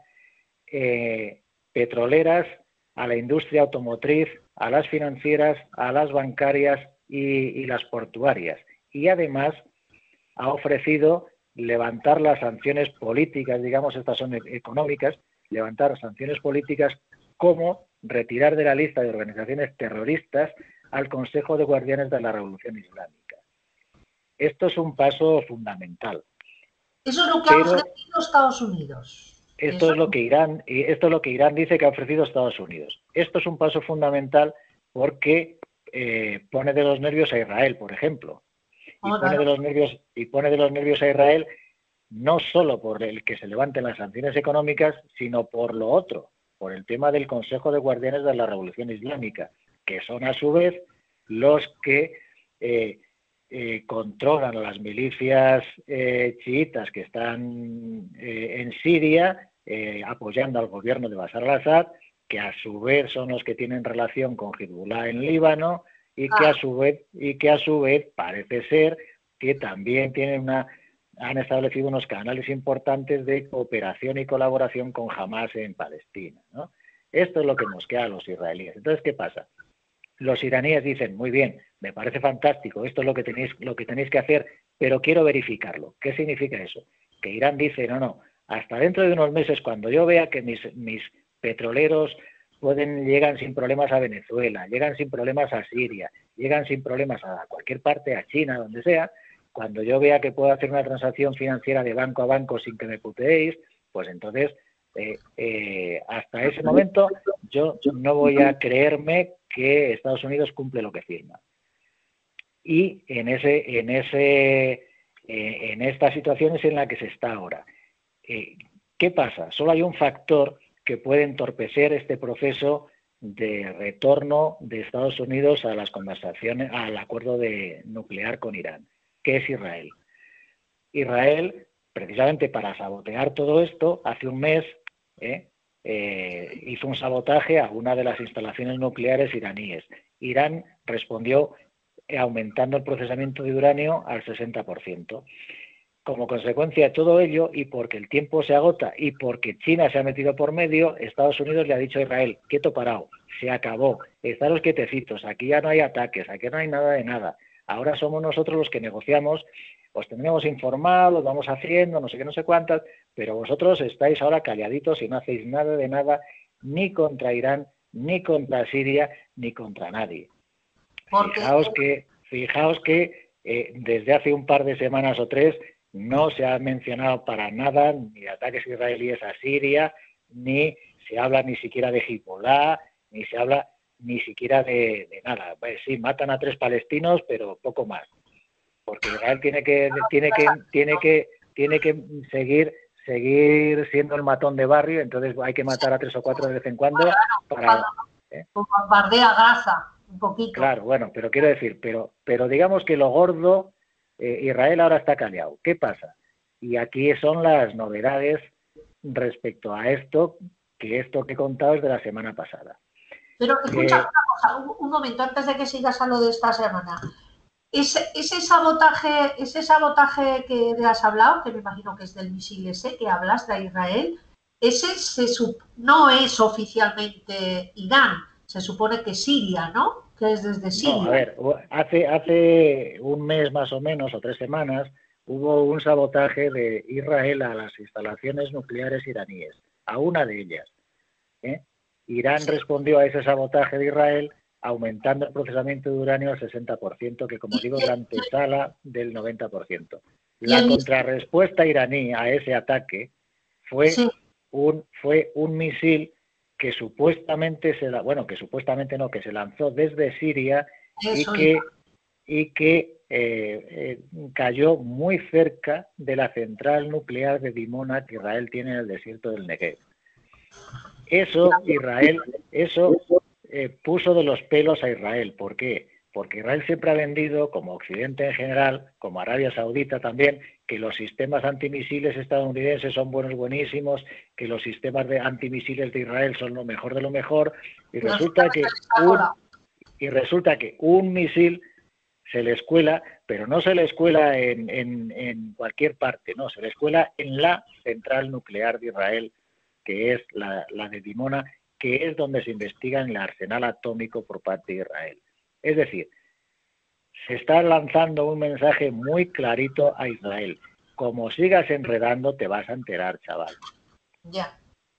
eh, petroleras, a la industria automotriz, a las financieras, a las bancarias y, y las portuarias. Y además ha ofrecido levantar las sanciones políticas, digamos, estas son económicas, levantar sanciones políticas como retirar de la lista de organizaciones terroristas al Consejo de Guardianes de la Revolución Islámica. Esto es un paso fundamental. Eso es lo que Pero, ha ofrecido Estados Unidos. Esto es lo que Irán, esto es lo que Irán dice que ha ofrecido Estados Unidos. Esto es un paso fundamental porque eh, pone de los nervios a Israel, por ejemplo. Y oh, pone, no. de los nervios, y pone de los nervios a Israel no solo por el que se levanten las sanciones económicas, sino por lo otro, por el tema del Consejo de Guardianes de la Revolución Islámica, que son a su vez los que eh, eh, controlan a las milicias eh, chiitas que están eh, en Siria, eh, apoyando al gobierno de Bashar al-Assad, que a su vez son los que tienen relación con Hezbollah en Líbano y que a su vez y que a su vez parece ser que también tienen una han establecido unos canales importantes de cooperación y colaboración con Hamas en Palestina, ¿no? Esto es lo que mosquea a los israelíes. Entonces, ¿qué pasa? Los iraníes dicen, muy bien, me parece fantástico, esto es lo que tenéis, lo que tenéis que hacer, pero quiero verificarlo. ¿Qué significa eso? Que Irán dice, no, no, hasta dentro de unos meses, cuando yo vea que mis, mis petroleros pueden llegan sin problemas a Venezuela, llegan sin problemas a Siria, llegan sin problemas a cualquier parte, a China, donde sea, cuando yo vea que puedo hacer una transacción financiera de banco a banco sin que me puteéis, pues entonces, eh, eh, hasta ese momento, yo no voy a creerme que Estados Unidos cumple lo que firma. Y en ese, en ese, eh, en esta situación es en la que se está ahora. Eh, ¿Qué pasa? Solo hay un factor que puede entorpecer este proceso de retorno de Estados Unidos a las conversaciones, al acuerdo de nuclear con Irán, que es Israel. Israel, precisamente para sabotear todo esto, hace un mes eh, eh, hizo un sabotaje a una de las instalaciones nucleares iraníes. Irán respondió aumentando el procesamiento de uranio al sesenta por ciento. Como consecuencia de todo ello, y porque el tiempo se agota y porque China se ha metido por medio, Estados Unidos le ha dicho a Israel, quieto parado, se acabó, estaros quietecitos, aquí ya no hay ataques, aquí no hay nada de nada. Ahora somos nosotros los que negociamos, os tenemos informado, os vamos haciendo, no sé qué, no sé cuántas, pero vosotros estáis ahora calladitos y no hacéis nada de nada, ni contra Irán, ni contra Siria, ni contra nadie. Fijaos que, fijaos que eh, desde hace un par de semanas o tres no se ha mencionado para nada ni ataques israelíes a Siria, ni se habla ni siquiera de Hezbollah, ni se habla ni siquiera de, de nada. Pues sí, matan a tres palestinos, pero poco más. Porque Israel tiene que tiene que tiene que tiene que seguir seguir siendo el matón de barrio, entonces hay que matar a tres o cuatro de vez en cuando para ¿eh? Bombardea Gaza un poquito. Claro, bueno, pero quiero decir, pero pero digamos que lo gordo, eh, Israel ahora está callado. ¿Qué pasa? Y aquí son las novedades respecto a esto, que esto que he contado es de la semana pasada. Pero escucha Eh, una cosa, un, un momento antes de que sigas a lo de esta semana. Ese, ese sabotaje, ese sabotaje que te has hablado, que me imagino que es del misil ese que hablas de Israel, ese se sup- no es oficialmente Irán, se supone que Siria, ¿no? Que es desde Siria. No, a ver, hace, hace un mes más o menos, o tres semanas, hubo un sabotaje de Israel a las instalaciones nucleares iraníes, a una de ellas. ¿eh? Irán sí. respondió a ese sabotaje de Israel aumentando el procesamiento de uranio al sesenta por ciento, que como digo, es la antesala del noventa por ciento. La contrarrespuesta iraní a ese ataque fue, sí. un, fue un misil que supuestamente se la, bueno, que supuestamente no, que se lanzó desde Siria Eso y que, y que eh, eh, cayó muy cerca de la central nuclear de Dimona que Israel tiene en el desierto del Negev. Eso, Israel, eso eh, puso de los pelos a Israel. ¿Por qué? Porque Israel siempre ha vendido, como Occidente en general, como Arabia Saudita también, que los sistemas antimisiles estadounidenses son buenos, buenísimos, que los sistemas de antimisiles de Israel son lo mejor de lo mejor, y resulta que un, y resulta que un misil se le escuela, pero no se le escuela en, en, en cualquier parte, no, se le escuela en la central nuclear de Israel, que es la, la de Dimona, que es donde se investiga en el arsenal atómico por parte de Israel. Es decir, se está lanzando un mensaje muy clarito a Israel. Como sigas enredando, te vas a enterar, chaval. Ya.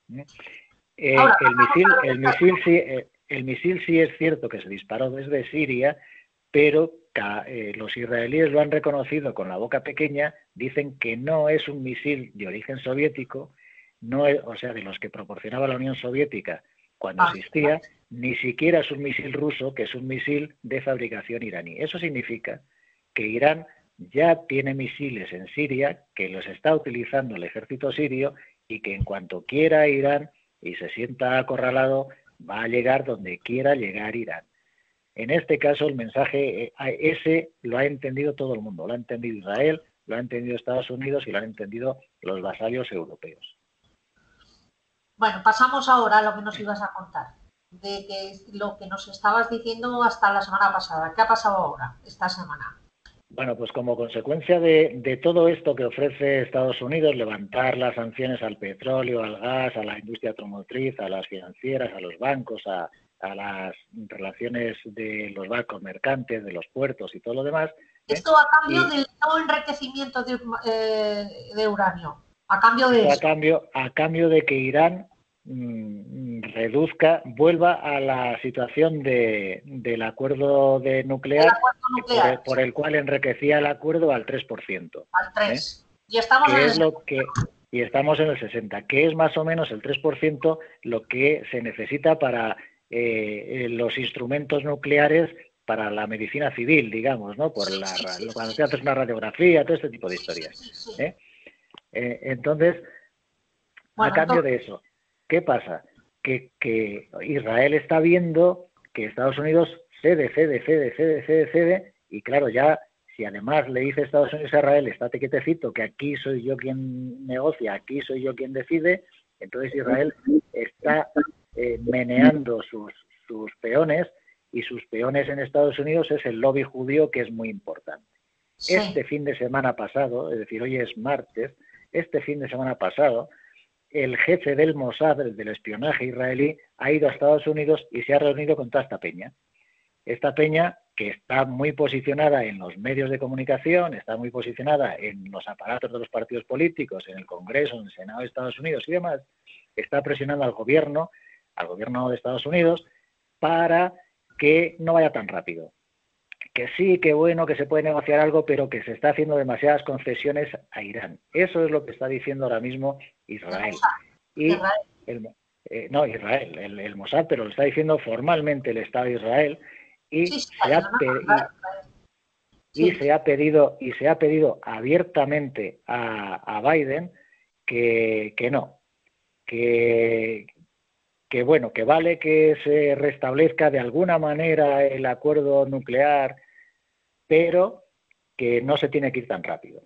Eh, Ahora, el, misil, el, misil sí, eh, el misil sí es cierto que se disparó desde Siria, pero eh, los israelíes lo han reconocido con la boca pequeña, dicen que no es un misil de origen soviético, no es, o sea, de los que proporcionaba la Unión Soviética cuando ah, existía, sí. Ni siquiera es un misil ruso, que es un misil de fabricación iraní. Eso significa que Irán ya tiene misiles en Siria, que los está utilizando el ejército sirio y que en cuanto quiera Irán y se sienta acorralado, va a llegar donde quiera llegar Irán. En este caso, el mensaje ese lo ha entendido todo el mundo. Lo ha entendido Israel, lo ha entendido Estados Unidos y lo han entendido los vasallos europeos. Bueno, pasamos ahora a lo que nos ibas a contar, de que lo que nos estabas diciendo hasta la semana pasada. ¿Qué ha pasado ahora, esta semana? Bueno, pues como consecuencia de, de todo esto que ofrece Estados Unidos, levantar las sanciones al petróleo, al gas, a la industria automotriz, a las financieras, a los bancos, a, a las relaciones de los barcos mercantes, de los puertos y todo lo demás. ¿eh? Esto a cambio y, del no enriquecimiento de, eh, de uranio. A cambio de a cambio, a cambio de que Irán mmm, reduzca, vuelva a la situación de, del acuerdo de nuclear, acuerdo nuclear por, el, por el cual enriquecía el acuerdo al tres por ciento. Al tres. ¿eh? Y estamos que en es el... lo que y estamos en el sesenta, que es más o menos el tres por ciento lo que se necesita para eh, los instrumentos nucleares para la medicina civil, digamos, ¿no? Por sí, la sí, sí, cuando sí, te haces una radiografía, todo este tipo de historias. Sí, sí, sí. ¿eh? Eh, entonces, bueno, a cambio entonces... de eso, ¿qué pasa? Que, que Israel está viendo que Estados Unidos cede, cede, cede, cede, cede, cede, y claro, ya si además le dice Estados Unidos a Israel, estate quietecito, que aquí soy yo quien negocia, aquí soy yo quien decide, entonces Israel está eh, meneando sus, sus peones, y sus peones en Estados Unidos es el lobby judío, que es muy importante. Sí. Este fin de semana pasado, es decir, hoy es martes, este fin de semana pasado, el jefe del Mossad, el del espionaje israelí, ha ido a Estados Unidos y se ha reunido con toda esta peña. Esta peña, que está muy posicionada en los medios de comunicación, está muy posicionada en los aparatos de los partidos políticos, en el Congreso, en el Senado de Estados Unidos y demás, está presionando al gobierno, al gobierno de Estados Unidos, para que no vaya tan rápido, que sí, que bueno, que se puede negociar algo, pero que se está haciendo demasiadas concesiones a Irán. Eso es lo que está diciendo ahora mismo Israel. Y el, eh, no, Israel, el, el Mossad, pero lo está diciendo formalmente el Estado de Israel y Sí, sí, se ha no, no, pe- claro, y, y Sí. se ha pedido y se ha pedido abiertamente a, a Biden que, que no, que que bueno, que vale que se restablezca de alguna manera el acuerdo nuclear, pero que no se tiene que ir tan rápido.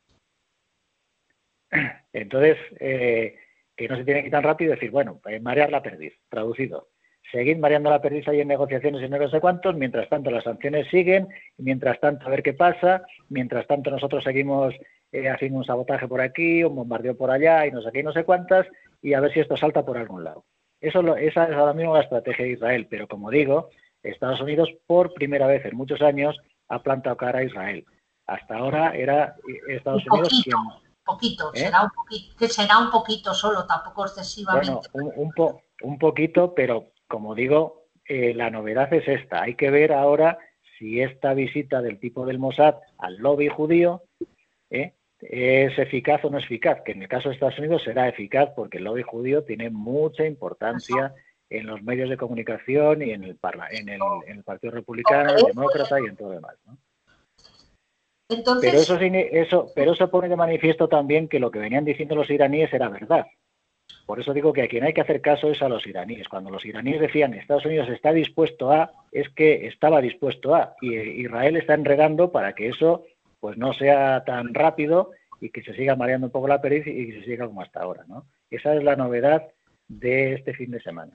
Entonces, eh, que no se tiene que ir tan rápido, decir, bueno, eh, marear la perdiz, traducido. Seguir mareando la perdiz ahí en negociaciones y no sé cuántos, mientras tanto las sanciones siguen, y mientras tanto a ver qué pasa, mientras tanto nosotros seguimos eh, haciendo un sabotaje por aquí, un bombardeo por allá, y no sé qué y no sé cuántas, y a ver si esto salta por algún lado. Eso lo, esa es ahora mismo la estrategia de Israel, pero como digo, Estados Unidos por primera vez en muchos años ha plantado cara a Israel. Hasta ahora era Estados Un Unidos poquito, quien... poquito, ¿Eh? será un poquito, que será un poquito solo, tampoco excesivamente. Bueno, un, un, po, un poquito, pero como digo, eh, la novedad es esta. Hay que ver ahora si esta visita del tipo del Mossad al lobby judío ¿eh? es eficaz o no es eficaz, que en el caso de Estados Unidos será eficaz porque el lobby judío tiene mucha importancia en los medios de comunicación y en el, parla en el, en el Partido Republicano, el Demócrata y en todo lo demás, ¿no? Entonces, Pero eso, eso, pero eso pone de manifiesto también que lo que venían diciendo los iraníes era verdad. Por eso digo que a quien hay que hacer caso es a los iraníes. Cuando los iraníes decían Estados Unidos está dispuesto a, es que estaba dispuesto a. Y Israel está enredando para que eso pues no sea tan rápido y que se siga mareando un poco la perdiz y que se siga como hasta ahora, ¿no? Esa es la novedad de este fin de semana.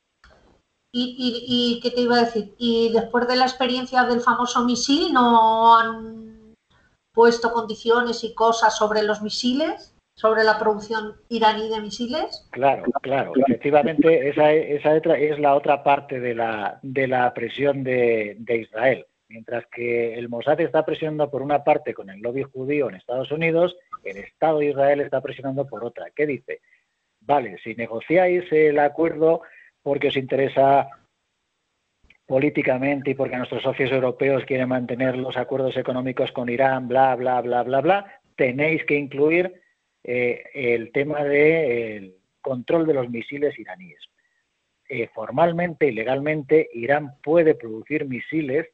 ¿Y, y, y qué te iba a decir? ¿Y después de la experiencia del famoso misil no han puesto condiciones y cosas sobre los misiles? ¿Sobre la producción iraní de misiles? Claro, claro. Efectivamente, esa, esa es la otra parte de la, de la presión de, de Israel. Mientras que el Mossad está presionando por una parte con el lobby judío en Estados Unidos, el Estado de Israel está presionando por otra. ¿Qué dice? Vale, si negociáis el acuerdo porque os interesa políticamente y porque nuestros socios europeos quieren mantener los acuerdos económicos con Irán, bla, bla, bla, bla, bla, tenéis que incluir eh, el tema del control de los misiles iraníes. Eh, formalmente y legalmente, Irán puede producir misiles,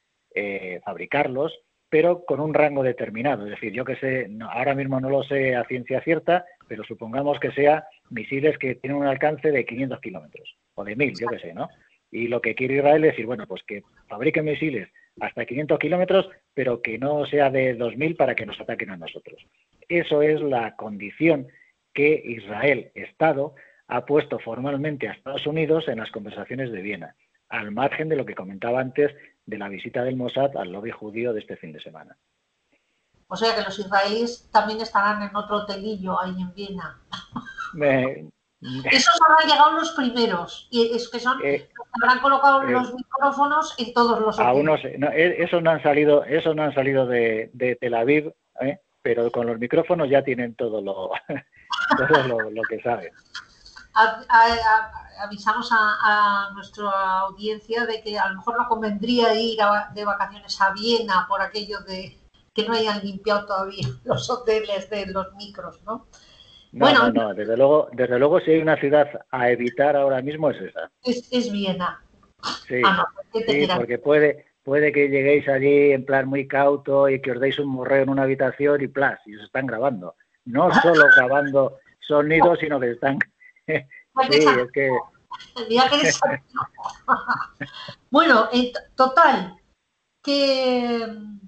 eh, fabricarlos, pero con un rango determinado. Es decir, yo que sé, no, ahora mismo no lo sé a ciencia cierta, pero supongamos que sea misiles que tienen un alcance de quinientos kilómetros o de mil, yo que sé, ¿no? Y lo que quiere Israel es decir, bueno, pues que fabriquen misiles hasta quinientos kilómetros, pero que no sea de dos mil para que nos ataquen a nosotros. Eso es la condición que Israel, Estado, ha puesto formalmente a Estados Unidos en las conversaciones de Viena, al margen de lo que comentaba antes de la visita del Mossad al lobby judío de este fin de semana. O sea que los israelíes también estarán en otro hotelillo ahí en Viena. Me... Esos habrán llegado los primeros, y es que son, eh, habrán colocado eh, los micrófonos en todos los aún no hoteles. sé, no, esos no han salido, esos no han salido de, de Tel Aviv, ¿eh? Pero con los micrófonos ya tienen todo lo, todo lo, lo que saben. A, a, a, avisamos a, a nuestra audiencia de que a lo mejor no convendría ir a, de vacaciones a Viena por aquello de que no hayan limpiado todavía los hoteles de los micros, ¿no? No, bueno, no, no, desde luego, desde luego si hay una ciudad a evitar ahora mismo es esa. Es, es Viena. Sí, ah, no, sí, porque puede, puede que lleguéis allí en plan muy cauto y que os deis un morreo en una habitación y plas, y os están grabando. No solo grabando sonidos, sino que están... sí, es que... El día que les... Bueno, en total, que...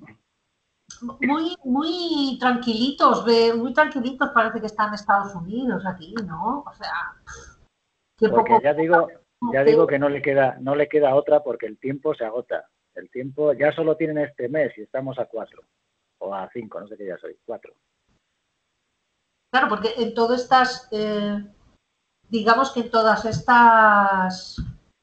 Muy, muy tranquilitos, muy tranquilitos parece que están Estados Unidos aquí, ¿no? O sea, qué porque poco... ya digo, ya digo que no le queda, no le queda otra porque el tiempo se agota. El tiempo ya solo tienen este mes y estamos a cuatro o a cinco, no sé qué ya soy, cuatro. Claro, porque en todas estas, eh, digamos que en todas estas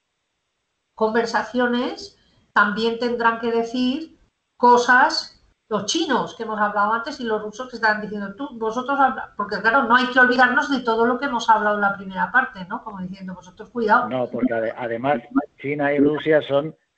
conversaciones también tendrán que decir cosas. Los chinos que hemos hablado antes y los rusos que están diciendo tú, vosotros, porque claro, no hay que olvidarnos de todo lo que hemos hablado en la primera parte, ¿no? Como diciendo, vosotros cuidado. No, porque ade además China y Rusia son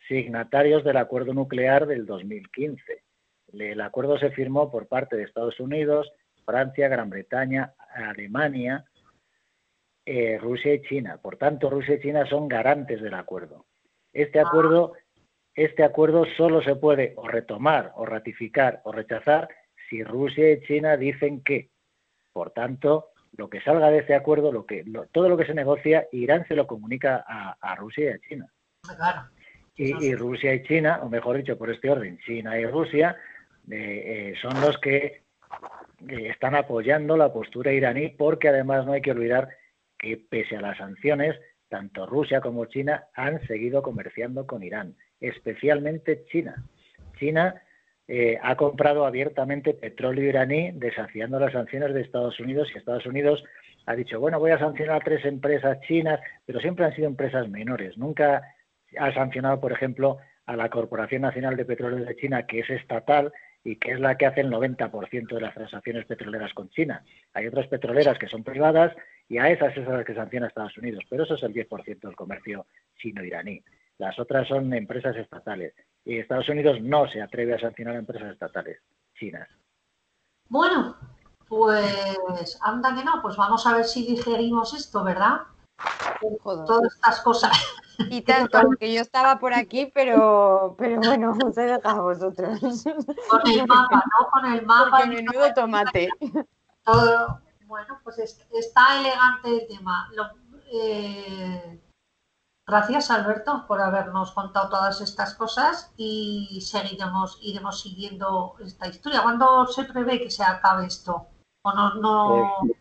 signatarios del acuerdo nuclear del dos mil quince. El acuerdo se firmó por parte de Estados Unidos, Francia, Gran Bretaña, Alemania, eh, Rusia y China. Por tanto, Rusia y China son garantes del acuerdo. Este acuerdo, este acuerdo solo se puede o retomar, o ratificar, o rechazar si Rusia y China dicen que. Por tanto, lo que salga de este acuerdo, lo que, lo, todo lo que se negocia, Irán se lo comunica a, a Rusia y a China. Claro. Y, y Rusia y China, o mejor dicho, por este orden, China y Rusia, eh, eh, son los que eh, están apoyando la postura iraní, porque además no hay que olvidar que pese a las sanciones, tanto Rusia como China han seguido comerciando con Irán, especialmente China. China eh, ha comprado abiertamente petróleo iraní desafiando las sanciones de Estados Unidos, y Estados Unidos ha dicho, bueno, voy a sancionar a tres empresas chinas, pero siempre han sido empresas menores. Nunca ha sancionado, por ejemplo, a la Corporación Nacional de Petróleos de China, que es estatal y que es la que hace el noventa por ciento de las transacciones petroleras con China. Hay otras petroleras que son privadas y a esas es a las que sanciona Estados Unidos, pero eso es el diez por ciento del comercio chino-iraní. Las otras son empresas estatales y Estados Unidos no se atreve a sancionar a empresas estatales chinas. Bueno, pues anda que no, pues vamos a ver si digerimos esto, ¿verdad? Joder. Todas estas cosas. Y tanto, aunque yo estaba por aquí, pero, pero bueno, os he dejado a vosotros. Con el mapa, ¿no? Con el mapa. Porque menudo tomate. Todo. Bueno, pues es, está elegante el tema. Lo, eh, gracias, Alberto, por habernos contado todas estas cosas y seguiremos, iremos siguiendo esta historia. ¿Cuándo se prevé que se acabe esto? ¿O no? no... Pues,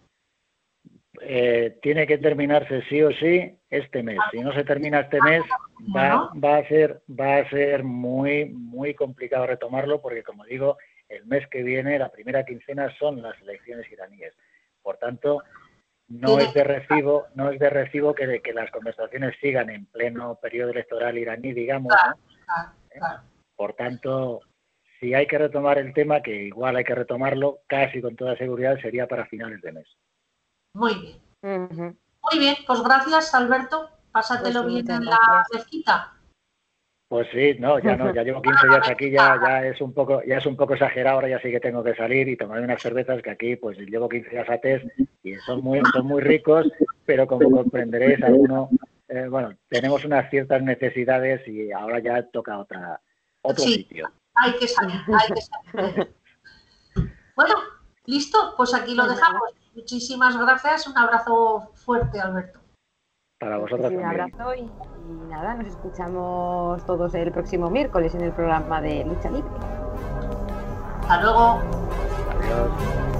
eh, tiene que terminarse sí o sí este mes. Si no se termina este mes, va, va a ser, va a ser muy, muy complicado retomarlo, porque como digo, el mes que viene, la primera quincena, son las elecciones iraníes. Por tanto, no es de recibo, no es de recibo que, que las conversaciones sigan en pleno periodo electoral iraní, digamos, ¿no? Por tanto, si hay que retomar el tema, que igual hay que retomarlo, casi con toda seguridad sería para finales de mes. Muy bien. Uh-huh. Muy bien, pues gracias, Alberto. Pásatelo Pues bien en gracias. la fresquita. Pues sí, no, ya no, ya llevo quince días aquí, ya, ya es un poco, ya es un poco exagerado, ahora ya sí que tengo que salir y tomarme unas cervezas, que aquí pues llevo quince días a test y son muy, son muy ricos, pero como comprenderéis, alguno, eh, bueno, tenemos unas ciertas necesidades y ahora ya toca otra, otro Sí. sitio. Hay que salir, hay que salir. Bueno, listo, pues aquí lo dejamos. Muchísimas gracias, un abrazo fuerte, Alberto. Para vosotros Sí, un también. abrazo y, y nada, nos escuchamos todos el próximo miércoles en el programa de Lucha Libre. Hasta luego. Adiós.